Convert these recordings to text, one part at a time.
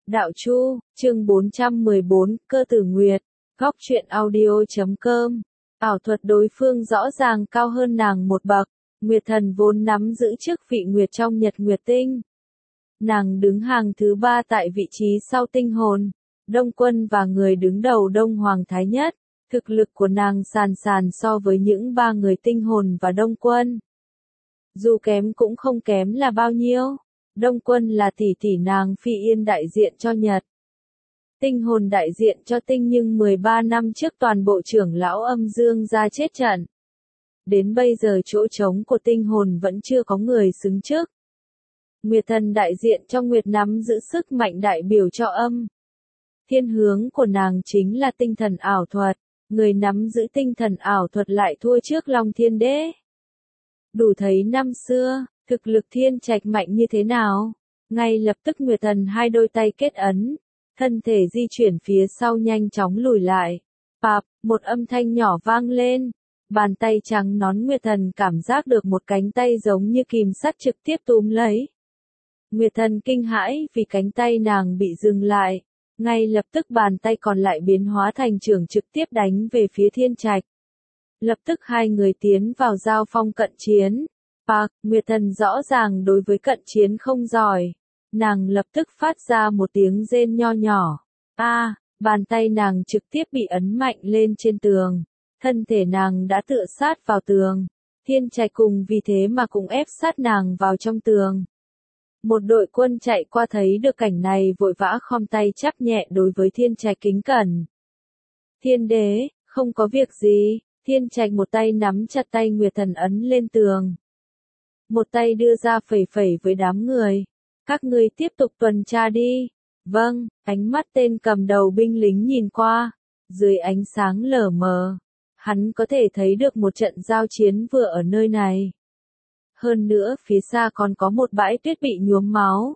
Đạo Chu, chương 414, Cơ Tử Nguyệt, góc truyện audio.com. Ảo thuật đối phương rõ ràng cao hơn nàng một bậc, Nguyệt Thần vốn nắm giữ chức vị Nguyệt trong Nhật Nguyệt Tinh. Nàng đứng hàng thứ 3 tại vị trí sau Tinh Hồn, Đông Quân và người đứng đầu Đông Hoàng Thái Nhất. Thực lực của nàng sàn sàn so với những 3 người Tinh Hồn và Đông Quân. Dù kém cũng không kém là bao nhiêu. Đông Quân là tỷ tỷ nàng Phi Yên đại diện cho Nhật. Tinh Hồn đại diện cho Tinh, nhưng 13 năm trước toàn bộ trưởng lão âm dương ra chết trận. Đến bây giờ chỗ trống của Tinh Hồn vẫn chưa có người xứng chức. Nguyệt Thần đại diện cho Nguyệt, nắm giữ sức mạnh đại biểu cho âm. Thiên hướng của nàng chính là tinh thần ảo thuật, người nắm giữ tinh thần ảo thuật lại thua trước Long Thiên Đế. Đủ thấy năm xưa, thực lực Thiên Trạch mạnh như thế nào. Ngay lập tức Nguyệt Thần hai đôi tay kết ấn, thân thể di chuyển phía sau nhanh chóng lùi lại. Pạp, một âm thanh nhỏ vang lên. Bàn tay trắng nón Nguyệt Thần cảm giác được một cánh tay giống như kìm sắt trực tiếp túm lấy. Nguyệt Thần kinh hãi vì cánh tay nàng bị dừng lại. Ngay lập tức bàn tay còn lại biến hóa thành chưởng trực tiếp đánh về phía Thiên Trạch. Lập tức hai người tiến vào giao phong cận chiến. Nguyệt Thần rõ ràng đối với cận chiến không giỏi. Nàng lập tức phát ra một tiếng rên nho nhỏ. Bàn tay nàng trực tiếp bị ấn mạnh lên trên tường. Thân thể nàng đã tựa sát vào tường. Thiên Trạch cùng vì thế mà cũng ép sát nàng vào trong tường. Một đội quân chạy qua thấy được cảnh này vội vã khom tay chắp nhẹ đối với Thiên Trạch kính cẩn. Thiên Đế, không có việc gì. Thiên Trạch một tay nắm chặt tay Nguyệt Thần ấn lên tường. Một tay đưa ra phẩy phẩy với đám người. Các ngươi tiếp tục tuần tra đi. Vâng, ánh mắt tên cầm đầu binh lính nhìn qua. Dưới ánh sáng lờ mờ, hắn có thể thấy được một trận giao chiến vừa ở nơi này. Hơn nữa phía xa còn có một bãi tuyết bị nhuốm máu.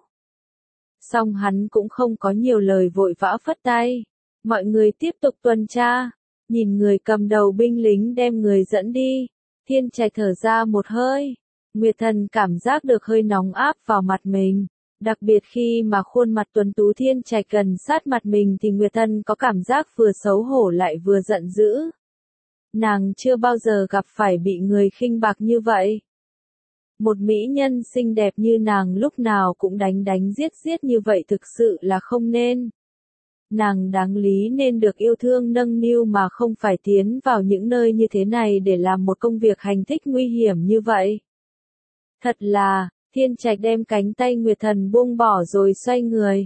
Song hắn cũng không có nhiều lời vội vã phất tay. Mọi người tiếp tục tuần tra. Nhìn người cầm đầu binh lính đem người dẫn đi. Thiên Trạch thở ra một hơi. Nguyệt Thần cảm giác được hơi nóng áp vào mặt mình. Đặc biệt khi mà khuôn mặt tuấn tú Thiên Trạch gần sát mặt mình thì Nguyệt Thần có cảm giác vừa xấu hổ lại vừa giận dữ. Nàng chưa bao giờ gặp phải bị người khinh bạc như vậy. Một mỹ nhân xinh đẹp như nàng lúc nào cũng đánh giết như vậy thực sự là không nên. Nàng đáng lý nên được yêu thương nâng niu mà không phải tiến vào những nơi như thế này để làm một công việc hành thích nguy hiểm như vậy. Thật là, Thiên Trạch đem cánh tay Nguyệt Thần buông bỏ rồi xoay người.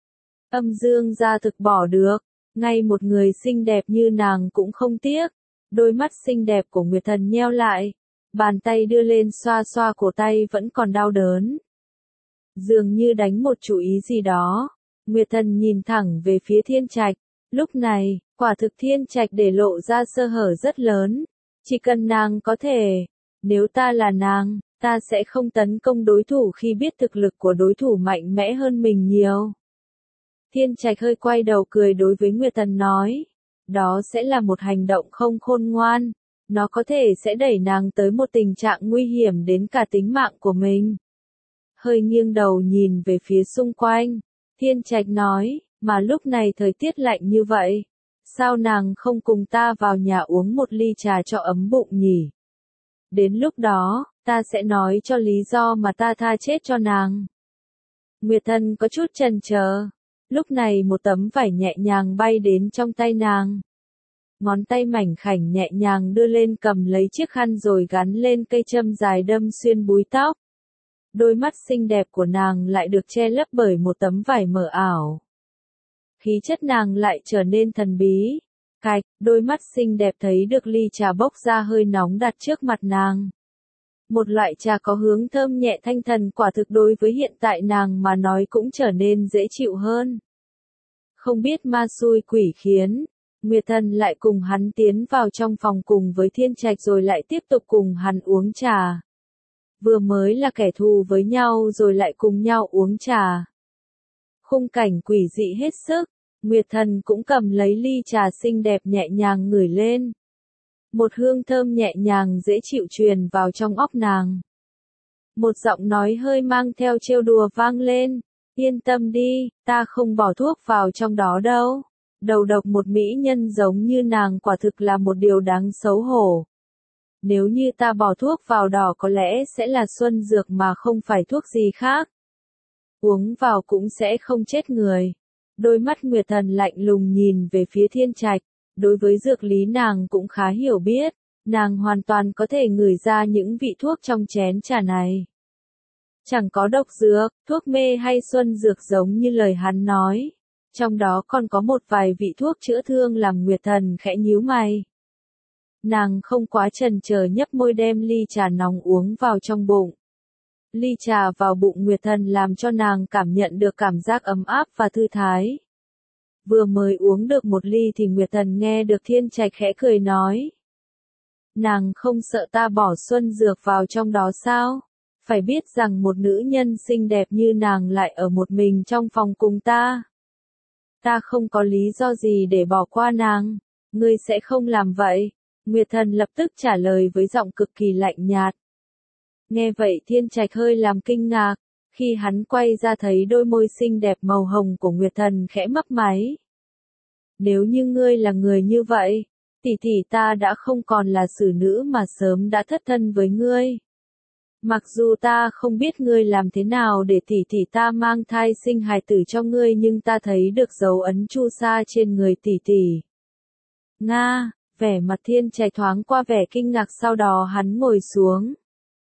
Âm dương ra thực bỏ được, ngay một người xinh đẹp như nàng cũng không tiếc. Đôi mắt xinh đẹp của Nguyệt Thần nheo lại, bàn tay đưa lên xoa xoa cổ tay vẫn còn đau đớn. Dường như đánh một chú ý gì đó, Nguyệt Thần nhìn thẳng về phía Thiên Trạch. Lúc này, quả thực Thiên Trạch để lộ ra sơ hở rất lớn. Chỉ cần nàng có thể, nếu ta là nàng, ta sẽ không tấn công đối thủ khi biết thực lực của đối thủ mạnh mẽ hơn mình nhiều. Thiên Trạch hơi quay đầu cười đối với Nguyệt Thần nói. Đó sẽ là một hành động không khôn ngoan. Nó có thể sẽ đẩy nàng tới một tình trạng nguy hiểm đến cả tính mạng của mình. Hơi nghiêng đầu nhìn về phía xung quanh. Thiên Trạch nói, mà lúc này thời tiết lạnh như vậy. Sao nàng không cùng ta vào nhà uống một ly trà cho ấm bụng nhỉ? Đến lúc đó, ta sẽ nói cho lý do mà ta tha chết cho nàng. Nguyệt Thần có chút chần chờ. Lúc này một tấm vải nhẹ nhàng bay đến trong tay nàng. Ngón tay mảnh khảnh nhẹ nhàng đưa lên cầm lấy chiếc khăn rồi gắn lên cây châm dài đâm xuyên búi tóc. Đôi mắt xinh đẹp của nàng lại được che lấp bởi một tấm vải mờ ảo. Khí chất nàng lại trở nên thần bí. Đôi mắt xinh đẹp thấy được ly trà bốc ra hơi nóng đặt trước mặt nàng. Một loại trà có hướng thơm nhẹ thanh thần, quả thực đối với hiện tại nàng mà nói cũng trở nên dễ chịu hơn. Không biết ma xui quỷ khiến, Nguyệt Thần lại cùng hắn tiến vào trong phòng cùng với Thiên Trạch rồi lại tiếp tục cùng hắn uống trà. Vừa mới là kẻ thù với nhau rồi lại cùng nhau uống trà. Khung cảnh quỷ dị hết sức, Nguyệt Thần cũng cầm lấy ly trà xinh đẹp nhẹ nhàng ngửi lên. Một hương thơm nhẹ nhàng dễ chịu truyền vào trong óc nàng. Một giọng nói hơi mang theo trêu đùa vang lên. Yên tâm đi, ta không bỏ thuốc vào trong đó đâu. Đầu độc một mỹ nhân giống như nàng quả thực là một điều đáng xấu hổ. Nếu như ta bỏ thuốc vào đó có lẽ sẽ là xuân dược mà không phải thuốc gì khác. Uống vào cũng sẽ không chết người. Đôi mắt Nguyệt Thần lạnh lùng nhìn về phía Thiên Trạch, đối với dược lý nàng cũng khá hiểu biết, nàng hoàn toàn có thể ngửi ra những vị thuốc trong chén trà này. Chẳng có độc dược, thuốc mê hay xuân dược giống như lời hắn nói. Trong đó còn có một vài vị thuốc chữa thương làm Nguyệt Thần khẽ nhíu mày. Nàng không quá chần chờ nhấp môi đem ly trà nóng uống vào trong bụng. Ly trà vào bụng Nguyệt Thần làm cho nàng cảm nhận được cảm giác ấm áp và thư thái. Vừa mới uống được một ly thì Nguyệt Thần nghe được Thiên Trạch khẽ cười nói. Nàng không sợ ta bỏ xuân dược vào trong đó sao? Phải biết rằng một nữ nhân xinh đẹp như nàng lại ở một mình trong phòng cùng ta. Ta không có lý do gì để bỏ qua nàng. Ngươi sẽ không làm vậy. Nguyệt Thần lập tức trả lời với giọng cực kỳ lạnh nhạt. Nghe vậy Thiên Trạch hơi làm kinh ngạc, khi hắn quay ra thấy đôi môi xinh đẹp màu hồng của Nguyệt Thần khẽ mấp máy. Nếu như ngươi là người như vậy, tỷ tỷ ta đã không còn là xử nữ mà sớm đã thất thân với ngươi. Mặc dù ta không biết ngươi làm thế nào để tỷ tỷ ta mang thai sinh hài tử cho ngươi nhưng ta thấy được dấu ấn chu sa trên người tỷ tỷ. Nga, vẻ mặt Thiên Trạch thoáng qua vẻ kinh ngạc sau đó hắn ngồi xuống.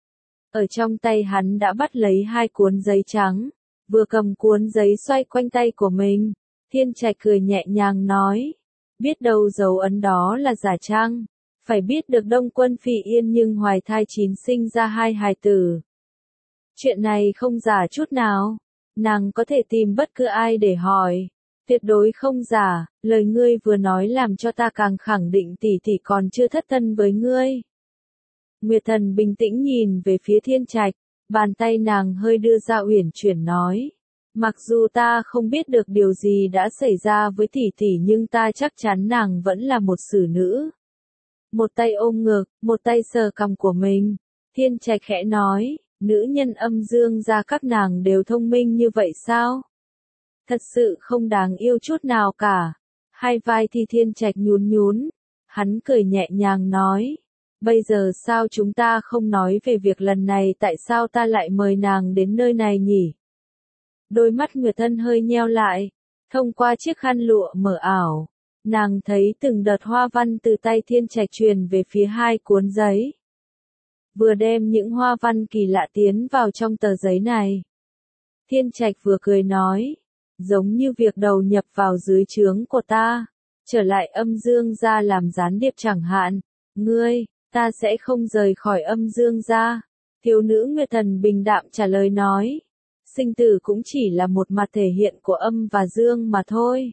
Ở trong tay hắn đã bắt lấy hai cuốn giấy trắng, vừa cầm cuốn giấy xoay quanh tay của mình, Thiên Trạch cười nhẹ nhàng nói, biết đâu dấu ấn đó là giả chăng, phải biết được Đông Quân Phỉ Yên nhưng hoài thai 9 sinh ra 2 hài tử. Chuyện này không giả chút nào, nàng có thể tìm bất cứ ai để hỏi, tuyệt đối không giả, lời ngươi vừa nói làm cho ta càng khẳng định tỷ tỷ còn chưa thất thân với ngươi. Nguyệt Thần bình tĩnh nhìn về phía Thiên Trạch, bàn tay nàng hơi đưa ra uyển chuyển nói. Mặc dù ta không biết được điều gì đã xảy ra với tỷ tỷ nhưng ta chắc chắn nàng vẫn là một xử nữ. Một tay ôm ngực, một tay sờ cằm của mình. Thiên Trạch khẽ nói, nữ nhân âm dương gia các nàng đều thông minh như vậy sao? Thật sự không đáng yêu chút nào cả. Hai vai thì Thiên Trạch nhún nhún. Hắn cười nhẹ nhàng nói. Bây giờ sao chúng ta không nói về việc lần này tại sao ta lại mời nàng đến nơi này nhỉ? Đôi mắt Nguyệt Thân hơi nheo lại. Thông qua chiếc khăn lụa mờ ảo. Nàng thấy từng đợt hoa văn từ tay Thiên Trạch truyền về phía hai cuốn giấy. Vừa đem những hoa văn kỳ lạ tiến vào trong tờ giấy này. Thiên Trạch vừa cười nói. Giống như việc đầu nhập vào dưới trướng của ta. Trở lại âm dương gia làm gián điệp chẳng hạn. Ngươi, ta sẽ không rời khỏi âm dương gia. Thiếu nữ Nguyệt Thần bình đạm trả lời nói. Sinh tử cũng chỉ là một mặt thể hiện của âm và dương mà thôi.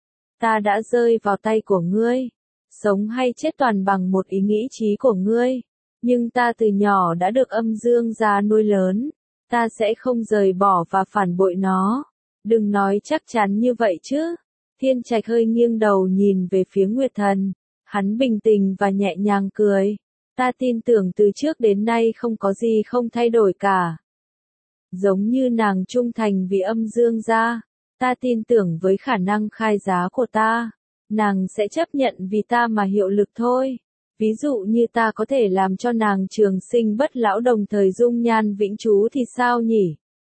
Ta đã rơi vào tay của ngươi. Sống hay chết toàn bằng một ý nghĩ trí của ngươi. Nhưng ta từ nhỏ đã được âm dương gia nuôi lớn. Ta sẽ không rời bỏ và phản bội nó. Đừng nói chắc chắn như vậy chứ. Thiên Trạch hơi nghiêng đầu nhìn về phía Nguyệt Thần. Hắn bình tĩnh và nhẹ nhàng cười. Ta tin tưởng từ trước đến nay không có gì không thay đổi cả. Giống như nàng trung thành vì âm dương gia. Ta tin tưởng với khả năng khai giá của ta. Nàng sẽ chấp nhận vì ta mà hiệu lực thôi. Ví dụ như ta có thể làm cho nàng trường sinh bất lão đồng thời dung nhan vĩnh trú thì sao nhỉ?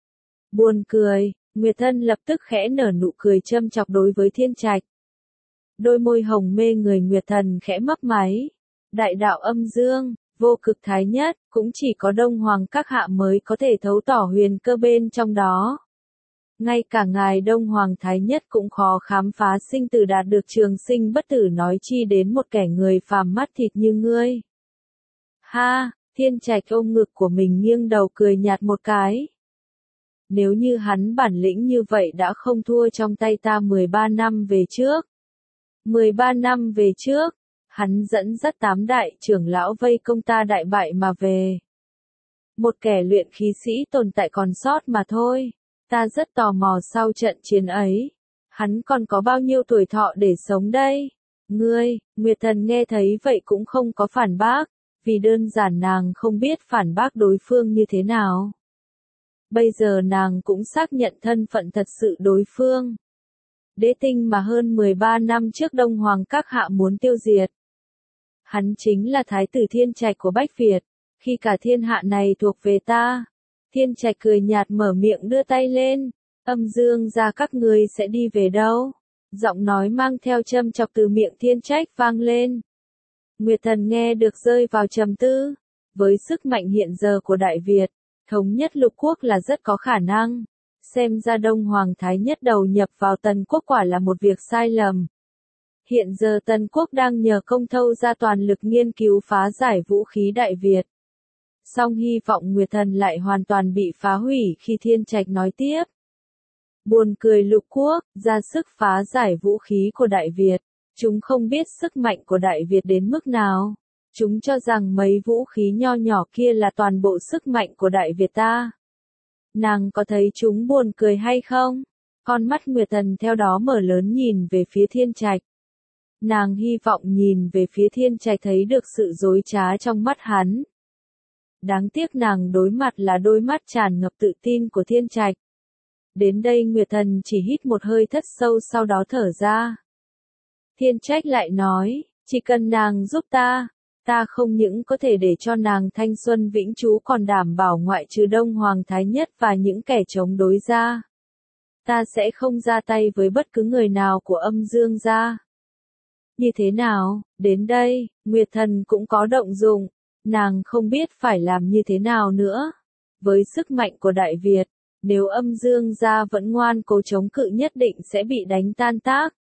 Buồn cười, Nguyệt Thân lập tức khẽ nở nụ cười châm chọc đối với Thiên Trạch. Đôi môi hồng mê người Nguyệt Thần khẽ mấp máy. Đại đạo âm dương, vô cực thái nhất, cũng chỉ có Đông Hoàng các hạ mới có thể thấu tỏ huyền cơ bên trong đó. Ngay cả ngài Đông Hoàng thái nhất cũng khó khám phá sinh tử đạt được trường sinh bất tử nói chi đến một kẻ người phàm mắt thịt như ngươi. Ha, Thiên Trạch ôm ngực của mình nghiêng đầu cười nhạt một cái. Nếu như hắn bản lĩnh như vậy đã không thua trong tay ta 13 năm về trước. 13 năm về trước, hắn dẫn dắt 8 đại trưởng lão vây công ta đại bại mà về. Một kẻ luyện khí sĩ tồn tại còn sót mà thôi. Ta rất tò mò sau trận chiến ấy. Hắn còn có bao nhiêu tuổi thọ để sống đây? Ngươi, Nguyệt Thần nghe thấy vậy cũng không có phản bác. Vì đơn giản nàng không biết phản bác đối phương như thế nào. Bây giờ nàng cũng xác nhận thân phận thật sự đối phương. Đế tinh mà hơn 13 năm trước Đông Hoàng các hạ muốn tiêu diệt. Hắn chính là thái tử Thiên Trạch của Bách Việt, khi cả thiên hạ này thuộc về ta. Thiên Trạch cười nhạt mở miệng đưa tay lên, Âm Dương gia các ngươi sẽ đi về đâu? Giọng nói mang theo châm chọc từ miệng Thiên Trạch vang lên. Nguyệt Thần nghe được rơi vào trầm tư, với sức mạnh hiện giờ của Đại Việt, thống nhất lục quốc là rất có khả năng. Xem ra Đông Hoàng Thái Nhất đầu nhập vào Tần Quốc quả là một việc sai lầm. Hiện giờ Tần Quốc đang nhờ Công Thâu ra toàn lực nghiên cứu phá giải vũ khí Đại Việt. Song hy vọng Nguyệt Thần lại hoàn toàn bị phá hủy khi Thiên Trạch nói tiếp. Buồn cười lục quốc, ra sức phá giải vũ khí của Đại Việt. Chúng không biết sức mạnh của Đại Việt đến mức nào. Chúng cho rằng mấy vũ khí nho nhỏ kia là toàn bộ sức mạnh của Đại Việt ta. Nàng có thấy chúng buồn cười hay không? Con mắt Nguyệt Thần theo đó mở lớn nhìn về phía Thiên Trạch. Nàng hy vọng nhìn về phía Thiên Trạch thấy được sự dối trá trong mắt hắn. Đáng tiếc nàng đối mặt là đôi mắt tràn ngập tự tin của Thiên Trạch. Đến đây Nguyệt Thần chỉ hít một hơi thất sâu sau đó thở ra. Thiên Trạch lại nói, chỉ cần nàng giúp ta không những có thể để cho nàng thanh xuân vĩnh trú còn đảm bảo ngoại trừ Đông Hoàng Thái Nhất và những kẻ chống đối ra. Ta sẽ không ra tay với bất cứ người nào của Âm Dương gia. Như thế nào, đến đây, Nguyệt Thần cũng có động dụng, nàng không biết phải làm như thế nào nữa. Với sức mạnh của Đại Việt, nếu Âm Dương gia vẫn ngoan cố chống cự nhất định sẽ bị đánh tan tác.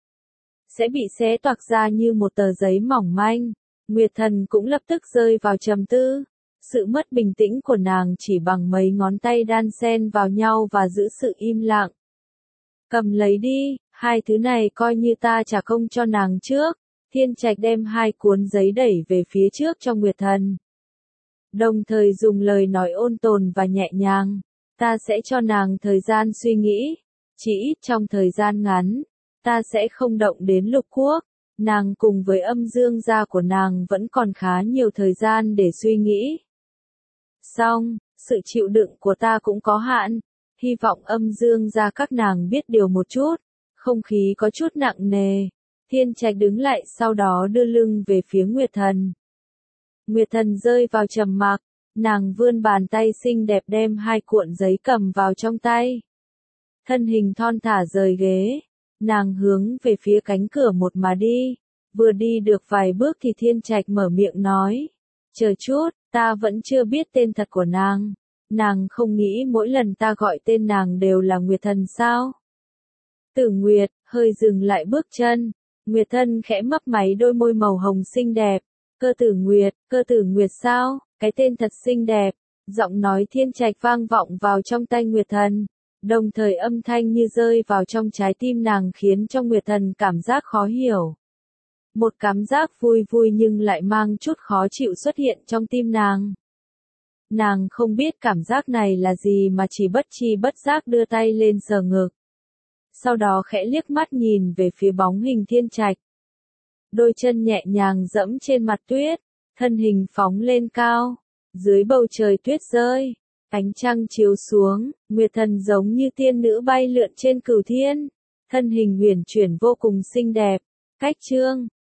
Sẽ bị xé toạc ra như một tờ giấy mỏng manh. Nguyệt Thần cũng lập tức rơi vào trầm tư. Sự mất bình tĩnh của nàng chỉ bằng mấy ngón tay đan xen vào nhau và giữ sự im lặng. Cầm lấy đi, hai thứ này coi như ta trả công cho nàng trước. Thiên Trạch đem hai cuốn giấy đẩy về phía trước cho Nguyệt Thần. Đồng thời dùng lời nói ôn tồn và nhẹ nhàng. Ta sẽ cho nàng thời gian suy nghĩ. Chỉ ít trong thời gian ngắn, ta sẽ không động đến lục quốc. Nàng cùng với Âm Dương gia của nàng vẫn còn khá nhiều thời gian để suy nghĩ. Song, sự chịu đựng của ta cũng có hạn. Hy vọng Âm Dương gia các nàng biết điều một chút. Không khí có chút nặng nề. Thiên Trạch đứng lại sau đó đưa lưng về phía Nguyệt Thần. Nguyệt Thần rơi vào trầm mặc. Nàng vươn bàn tay xinh đẹp đem hai cuộn giấy cầm vào trong tay. Thân hình thon thả rời ghế. Nàng hướng về phía cánh cửa một mà đi. Vừa đi được vài bước thì Thiên Trạch mở miệng nói. Chờ chút, ta vẫn chưa biết tên thật của nàng. Nàng không nghĩ mỗi lần ta gọi tên nàng đều là Nguyệt Thần sao? Tử Nguyệt, hơi dừng lại bước chân. Nguyệt Thần khẽ mấp máy đôi môi màu hồng xinh đẹp. Cơ tử Nguyệt sao? Cái tên thật xinh đẹp. Giọng nói Thiên Trạch vang vọng vào trong tai Nguyệt Thần. Đồng thời âm thanh như rơi vào trong trái tim nàng khiến cho Nguyệt Thần cảm giác khó hiểu. Một cảm giác vui vui nhưng lại mang chút khó chịu xuất hiện trong tim nàng. Nàng không biết cảm giác này là gì mà chỉ bất chi bất giác đưa tay lên sờ ngực. Sau đó khẽ liếc mắt nhìn về phía bóng hình Thiên Trạch. Đôi chân nhẹ nhàng dẫm trên mặt tuyết, thân hình phóng lên cao, dưới bầu trời tuyết rơi. Ánh trăng chiếu xuống, Nguyệt Thần giống như tiên nữ bay lượn trên cửu thiên. Thân hình huyền chuyển vô cùng xinh đẹp. Cách chương